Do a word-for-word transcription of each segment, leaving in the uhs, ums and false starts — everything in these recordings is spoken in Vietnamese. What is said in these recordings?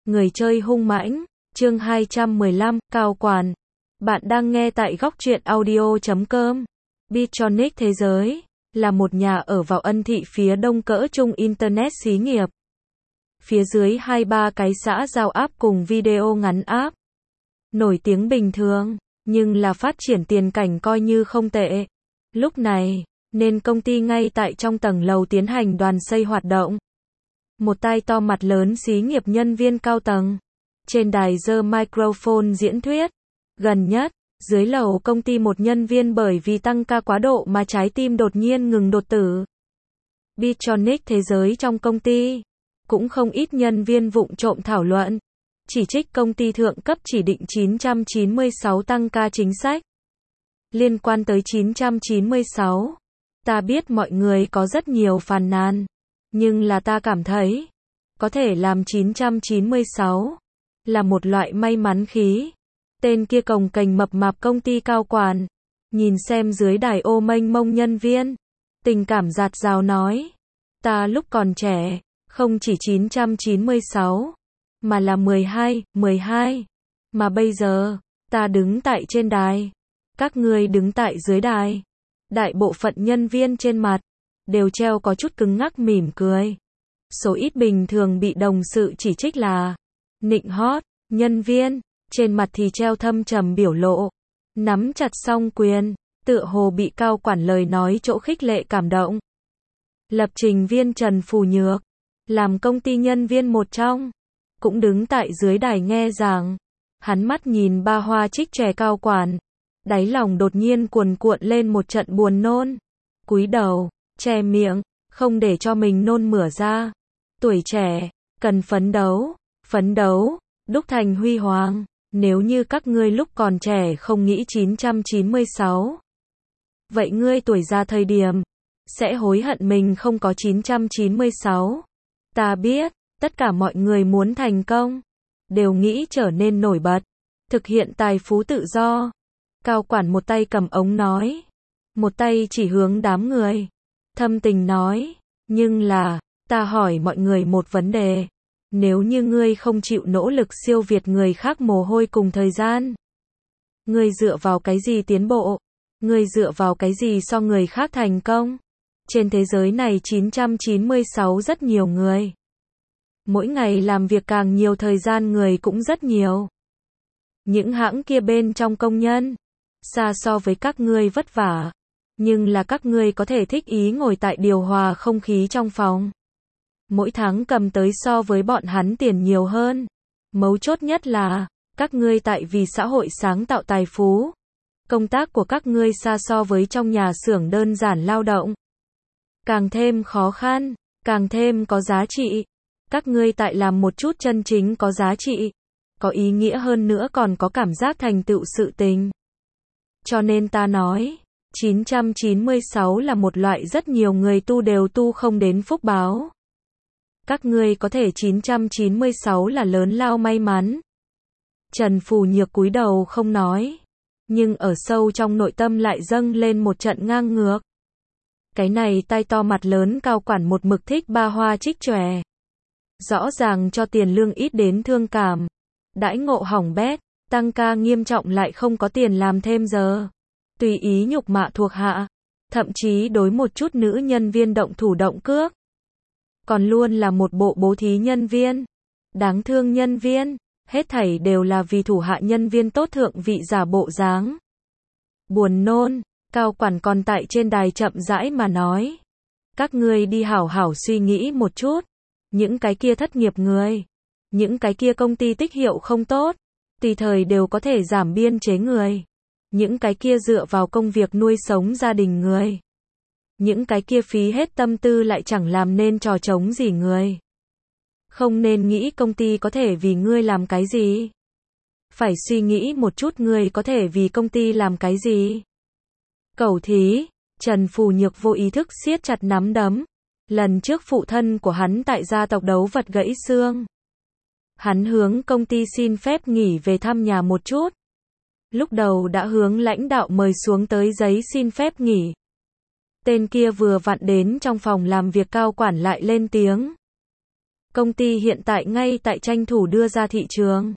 Người chơi hung mãnh, chương hai trăm mười lăm, Cao Quản. Bạn đang nghe tại góc truyện audio chấm com. Bidtronic Thế Giới là một nhà ở vào Ân Thị phía đông cỡ trung Internet xí nghiệp. Phía dưới hai ba cái xã giao app cùng video ngắn app. Nổi tiếng bình thường, nhưng là phát triển tiền cảnh coi như không tệ. Lúc này, nên công ty ngay tại trong tầng lầu tiến hành đoàn xây hoạt động. Một tai to mặt lớn xí nghiệp nhân viên cao tầng. Trên đài giơ microphone diễn thuyết. Gần nhất, dưới lầu công ty một nhân viên bởi vì tăng ca quá độ mà trái tim đột nhiên ngừng đột tử. Bidtronic Thế Giới trong công ty. Cũng không ít nhân viên vụng trộm thảo luận. Chỉ trích công ty thượng cấp chỉ định chín trăm chín mươi sáu tăng ca chính sách. Liên quan tới chín trăm chín mươi sáu, ta biết mọi người có rất nhiều phàn nàn. Nhưng là ta cảm thấy, có thể làm chín trăm chín mươi sáu, là một loại may mắn khí. Tên kia cồng kềnh mập mạp công ty Cao Quản, nhìn xem dưới đài ô mênh mông nhân viên, tình cảm dạt dào nói, ta lúc còn trẻ, không chỉ chín trăm chín mươi sáu, mà là mười hai, mười hai, mà bây giờ, ta đứng tại trên đài, các ngươi đứng tại dưới đài. Đại bộ phận nhân viên trên mặt đều treo có chút cứng ngắc mỉm cười. Số ít bình thường bị đồng sự chỉ trích là nịnh hót, nhân viên trên mặt thì treo thâm trầm biểu lộ, nắm chặt song quyền, tựa hồ bị Cao Quản lời nói chỗ khích lệ cảm động. Lập trình viên Trần Phù Nhược, làm công ty nhân viên một trong, cũng đứng tại dưới đài nghe giảng. Hắn mắt nhìn ba hoa trích trẻ Cao Quản, đáy lòng đột nhiên cuồn cuộn lên một trận buồn nôn. Cúi đầu, che miệng, không để cho mình nôn mửa ra. Tuổi trẻ, cần phấn đấu, phấn đấu, đúc thành huy hoàng. Nếu như các ngươi lúc còn trẻ không nghĩ chín trăm chín mươi sáu, vậy ngươi tuổi già thời điểm, sẽ hối hận mình không có chín trăm chín mươi sáu. Ta biết, tất cả mọi người muốn thành công, đều nghĩ trở nên nổi bật, thực hiện tài phú tự do. Cao Quản một tay cầm ống nói, một tay chỉ hướng đám người, thâm tình nói, nhưng là, ta hỏi mọi người một vấn đề, nếu như ngươi không chịu nỗ lực siêu việt người khác mồ hôi cùng thời gian, ngươi dựa vào cái gì tiến bộ, ngươi dựa vào cái gì so người khác thành công? Trên thế giới này chín trăm chín mươi sáu rất nhiều người. Mỗi ngày làm việc càng nhiều thời gian người cũng rất nhiều. Những hãng kia bên trong công nhân, xa so với các ngươi vất vả, nhưng là các ngươi có thể thích ý ngồi tại điều hòa không khí trong phòng. Mỗi tháng cầm tới so với bọn hắn tiền nhiều hơn. Mấu chốt nhất là, các ngươi tại vì xã hội sáng tạo tài phú. Công tác của các ngươi xa so với trong nhà xưởng đơn giản lao động. Càng thêm khó khăn, càng thêm có giá trị. Các ngươi tại làm một chút chân chính có giá trị, có ý nghĩa hơn nữa còn có cảm giác thành tựu sự tình. Cho nên ta nói, chín trăm chín mươi sáu là một loại rất nhiều người tu đều tu không đến phúc báo. Các ngươi có thể chín trăm chín mươi sáu là lớn lao may mắn. Trần Phù Nhược cúi đầu không nói, nhưng ở sâu trong nội tâm lại dâng lên một trận ngang ngược. Cái này tai to mặt lớn Cao Quản một mực thích ba hoa trích chòe. Rõ ràng cho tiền lương ít đến thương cảm, đãi ngộ hỏng bét, tăng ca nghiêm trọng lại không có tiền làm thêm giờ. Tùy ý nhục mạ thuộc hạ, thậm chí đối một chút nữ nhân viên động thủ động cước. Còn luôn là một bộ bố thí nhân viên, đáng thương nhân viên, hết thảy đều là vì thủ hạ nhân viên tốt thượng vị giả bộ dáng. Buồn nôn, Cao Quản còn tại trên đài chậm rãi mà nói. Các ngươi đi hảo hảo suy nghĩ một chút, những cái kia thất nghiệp người, những cái kia công ty tích hiệu không tốt, tùy thời đều có thể giảm biên chế người. Những cái kia dựa vào công việc nuôi sống gia đình người. Những cái kia phí hết tâm tư lại chẳng làm nên trò trống gì người. Không nên nghĩ công ty có thể vì ngươi làm cái gì. Phải suy nghĩ một chút ngươi có thể vì công ty làm cái gì. Cẩu thí, Trần Phù Nhược vô ý thức siết chặt nắm đấm. Lần trước phụ thân của hắn tại gia tộc đấu vật gãy xương. Hắn hướng công ty xin phép nghỉ về thăm nhà một chút. Lúc đầu đã hướng lãnh đạo mời xuống tới giấy xin phép nghỉ. Tên kia vừa vặn đến trong phòng làm việc Cao Quản lại lên tiếng. Công ty hiện tại ngay tại tranh thủ đưa ra thị trường.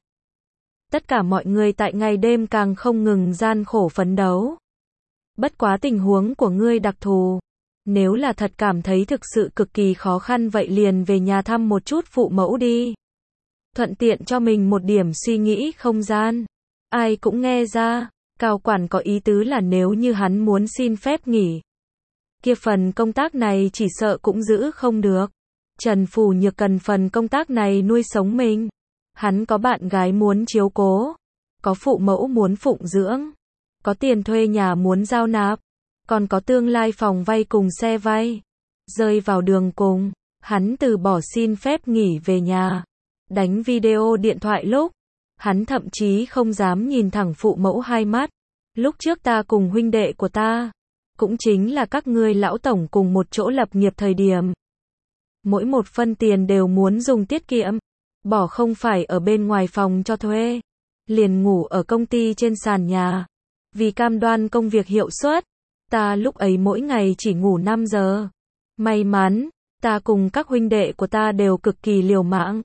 Tất cả mọi người tại ngày đêm càng không ngừng gian khổ phấn đấu. Bất quá tình huống của ngươi đặc thù. Nếu là thật cảm thấy thực sự cực kỳ khó khăn vậy liền về nhà thăm một chút phụ mẫu đi. Thuận tiện cho mình một điểm suy nghĩ không gian. Ai cũng nghe ra, Cao quản có ý tứ là nếu như hắn muốn xin phép nghỉ. Kia phần công tác này chỉ sợ cũng giữ không được. Trần Phù Nhược cần phần công tác này nuôi sống mình. Hắn có bạn gái muốn chiếu cố. Có phụ mẫu muốn phụng dưỡng. Có tiền thuê nhà muốn giao nạp. Còn có tương lai phòng vay cùng xe vay. Rơi vào đường cùng, hắn từ bỏ xin phép nghỉ về nhà. Đánh video điện thoại lúc. Hắn thậm chí không dám nhìn thẳng phụ mẫu hai mắt. Lúc trước ta cùng huynh đệ của ta. Cũng chính là các ngươi lão tổng cùng một chỗ lập nghiệp thời điểm. Mỗi một phân tiền đều muốn dùng tiết kiệm. Bỏ không phải ở bên ngoài phòng cho thuê. Liền ngủ ở công ty trên sàn nhà. Vì cam đoan công việc hiệu suất. Ta lúc ấy mỗi ngày chỉ ngủ năm giờ. May mắn, ta cùng các huynh đệ của ta đều cực kỳ liều mạng.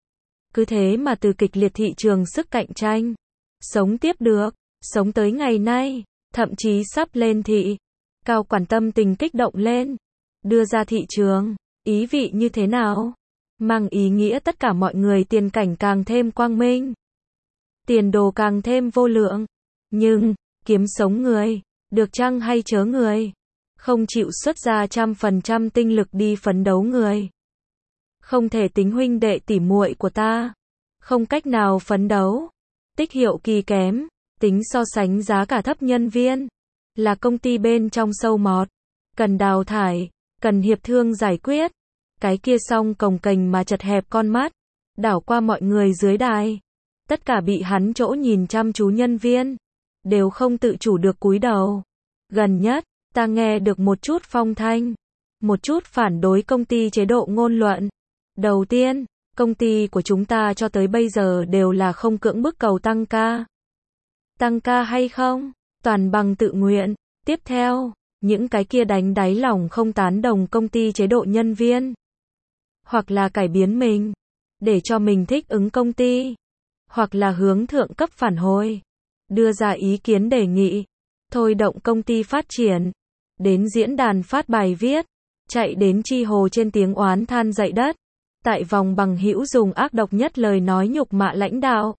Cứ thế mà từ kịch liệt thị trường sức cạnh tranh. Sống tiếp được, sống tới ngày nay, thậm chí sắp lên thị. Cao quản tâm tình kích động lên. Đưa ra thị trường, ý vị như thế nào? Mang ý nghĩa tất cả mọi người tiền cảnh càng thêm quang minh. Tiền đồ càng thêm vô lượng. Nhưng, kiếm sống người, được chăng hay chớ người? Không chịu xuất ra trăm phần trăm tinh lực đi phấn đấu người. Không thể tính huynh đệ tỉ muội của ta. Không cách nào phấn đấu. Tích hiệu kỳ kém. Tính so sánh giá cả thấp nhân viên. Là công ty bên trong sâu mọt. Cần đào thải. Cần hiệp thương giải quyết. Cái kia xong cồng kềnh mà chật hẹp con mắt. Đảo qua mọi người dưới đài. Tất cả bị hắn chỗ nhìn chăm chú nhân viên. Đều không tự chủ được cúi đầu. Gần nhất, ta nghe được một chút phong thanh. Một chút phản đối công ty chế độ ngôn luận. Đầu tiên, công ty của chúng ta cho tới bây giờ đều là không cưỡng bức cầu tăng ca. Tăng ca hay không? Toàn bằng tự nguyện. Tiếp theo, những cái kia đánh đáy lòng không tán đồng công ty chế độ nhân viên. Hoặc là cải biến mình. Để cho mình thích ứng công ty. Hoặc là hướng thượng cấp phản hồi. Đưa ra ý kiến đề nghị. Thôi động công ty phát triển. Đến diễn đàn phát bài viết. Chạy đến chi hồ trên tiếng oán than dậy đất. Tại vòng bằng hữu dùng ác độc nhất lời nói nhục mạ lãnh đạo.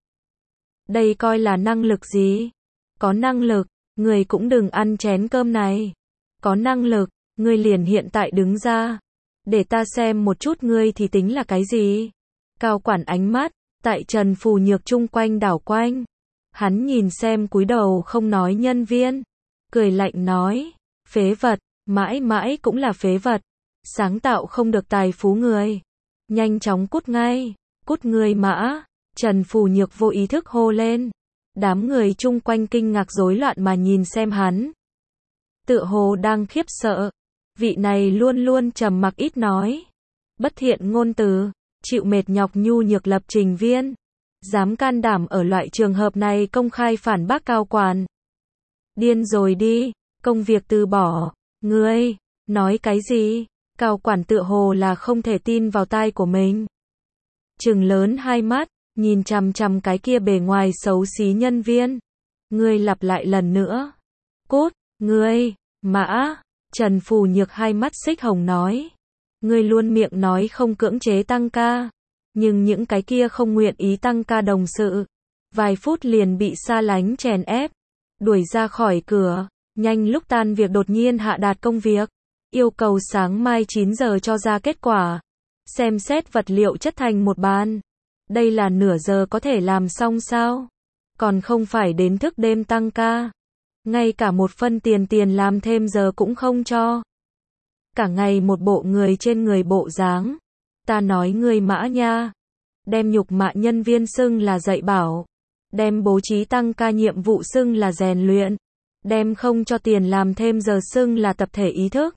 Đây coi là năng lực gì? Có năng lực, người cũng đừng ăn chén cơm này. Có năng lực, người liền hiện tại đứng ra. Để ta xem một chút ngươi thì tính là cái gì? Cao quản ánh mắt, tại Trần Phù Nhược chung quanh đảo quanh. Hắn nhìn xem cúi đầu không nói nhân viên. Cười lạnh nói, phế vật, mãi mãi cũng là phế vật. Sáng tạo không được tài phú người. Nhanh chóng cút ngay, cút người mã. Trần Phù Nhược vô ý thức hô lên. Đám người chung quanh kinh ngạc rối loạn mà nhìn xem hắn. Tựa hồ đang khiếp sợ. Vị này luôn luôn trầm mặc ít nói. Bất thiện ngôn từ, chịu mệt nhọc nhu nhược lập trình viên. Dám can đảm ở loại trường hợp này công khai phản bác cao quản. Điên rồi đi, công việc từ bỏ. Ngươi, nói cái gì? Cao quản tựa hồ là không thể tin vào tai của mình. Trừng lớn hai mắt, nhìn chằm chằm cái kia bề ngoài xấu xí nhân viên. Ngươi lặp lại lần nữa. Cút, ngươi, mã. Trần Phù Nhược hai mắt xích hồng nói. Ngươi luôn miệng nói không cưỡng chế tăng ca. Nhưng những cái kia không nguyện ý tăng ca đồng sự. Vài phút liền bị xa lánh chèn ép. Đuổi ra khỏi cửa. Nhanh lúc tan việc đột nhiên hạ đạt công việc. Yêu cầu sáng mai chín giờ cho ra kết quả. Xem xét vật liệu chất thành một bàn. Đây là nửa giờ có thể làm xong sao? Còn không phải đến thức đêm tăng ca. Ngay cả một phân tiền tiền làm thêm giờ cũng không cho. Cả ngày một bộ người trên người bộ dáng. Ta nói ngươi mã nha. Đem nhục mạ nhân viên xưng là dạy bảo. Đem bố trí tăng ca nhiệm vụ xưng là rèn luyện. Đem không cho tiền làm thêm giờ xưng là tập thể ý thức.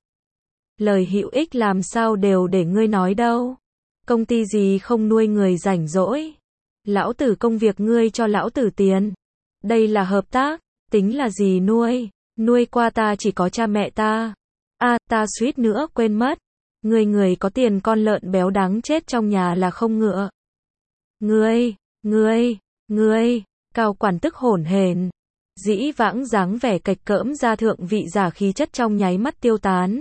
Lời hữu ích làm sao đều để ngươi nói đâu. Công ty gì không nuôi người rảnh rỗi. Lão tử công việc ngươi cho lão tử tiền. Đây là hợp tác. Tính là gì nuôi. Nuôi qua ta chỉ có cha mẹ ta. À ta suýt nữa quên mất. Người người có tiền con lợn béo đáng chết trong nhà là không ngựa. Ngươi, ngươi, ngươi, Cao quản tức hổn hển. Dĩ vãng dáng vẻ cạch cỡm ra thượng vị giả khí chất trong nháy mắt tiêu tán.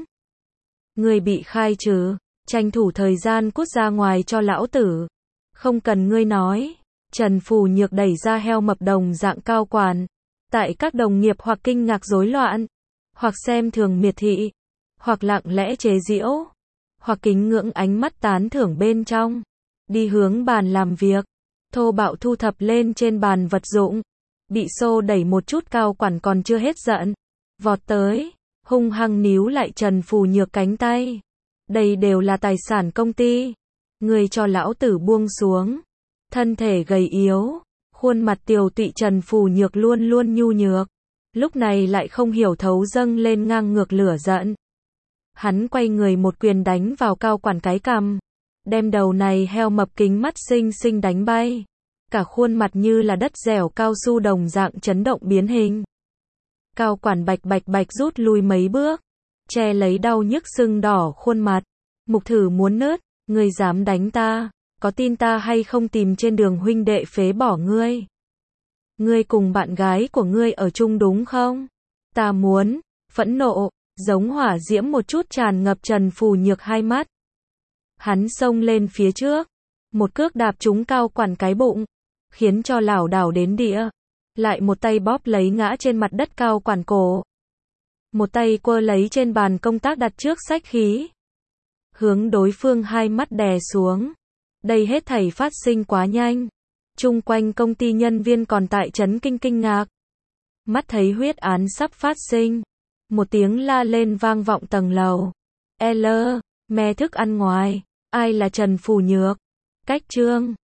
Ngươi bị khai trừ, tranh thủ thời gian cút ra ngoài cho lão tử. Không cần ngươi nói. Trần Phù Nhược đẩy ra heo mập đồng dạng Cao quản. Tại các đồng nghiệp hoặc kinh ngạc rối loạn, hoặc xem thường miệt thị, hoặc lặng lẽ chế giễu, hoặc kính ngưỡng ánh mắt tán thưởng bên trong. Đi hướng bàn làm việc, thô bạo thu thập lên trên bàn vật dụng. Bị xô đẩy một chút Cao quản còn chưa hết giận. Vọt tới, hung hăng níu lại Trần Phù Nhược cánh tay. Đây đều là tài sản công ty. Người cho lão tử buông xuống. Thân thể gầy yếu, khuôn mặt tiều tụy Trần Phù Nhược luôn luôn nhu nhược. Lúc này lại không hiểu thấu dâng lên ngang ngược lửa giận. Hắn quay người một quyền đánh vào Cao quản cái cằm. Đem đầu này heo mập kính mắt xinh xinh đánh bay. Cả khuôn mặt như là đất dẻo cao su đồng dạng chấn động biến hình. Cao quản bạch bạch bạch rút lui mấy bước. Che lấy đau nhức sưng đỏ khuôn mặt. Mục thử muốn nớt. Ngươi dám đánh ta. Có tin ta hay không tìm trên đường huynh đệ phế bỏ ngươi. Ngươi cùng bạn gái của ngươi ở chung đúng không? Ta muốn. Phẫn nộ. Giống hỏa diễm một chút tràn ngập Trần Phù Nhược hai mắt. Hắn xông lên phía trước. Một cước đạp trúng Cao quản cái bụng. Khiến cho lảo đảo đến địa. Lại một tay bóp lấy ngã trên mặt đất Cao quản cổ. Một tay quơ lấy trên bàn công tác đặt trước sách khí. Hướng đối phương hai mắt đè xuống. Đây hết thảy phát sinh quá nhanh. Chung quanh công ty nhân viên còn tại chấn kinh kinh ngạc. Mắt thấy huyết án sắp phát sinh. Một tiếng la lên vang vọng tầng lầu. L, me thức ăn ngoài. Ai là Trần Phù Nhược? Cách chương.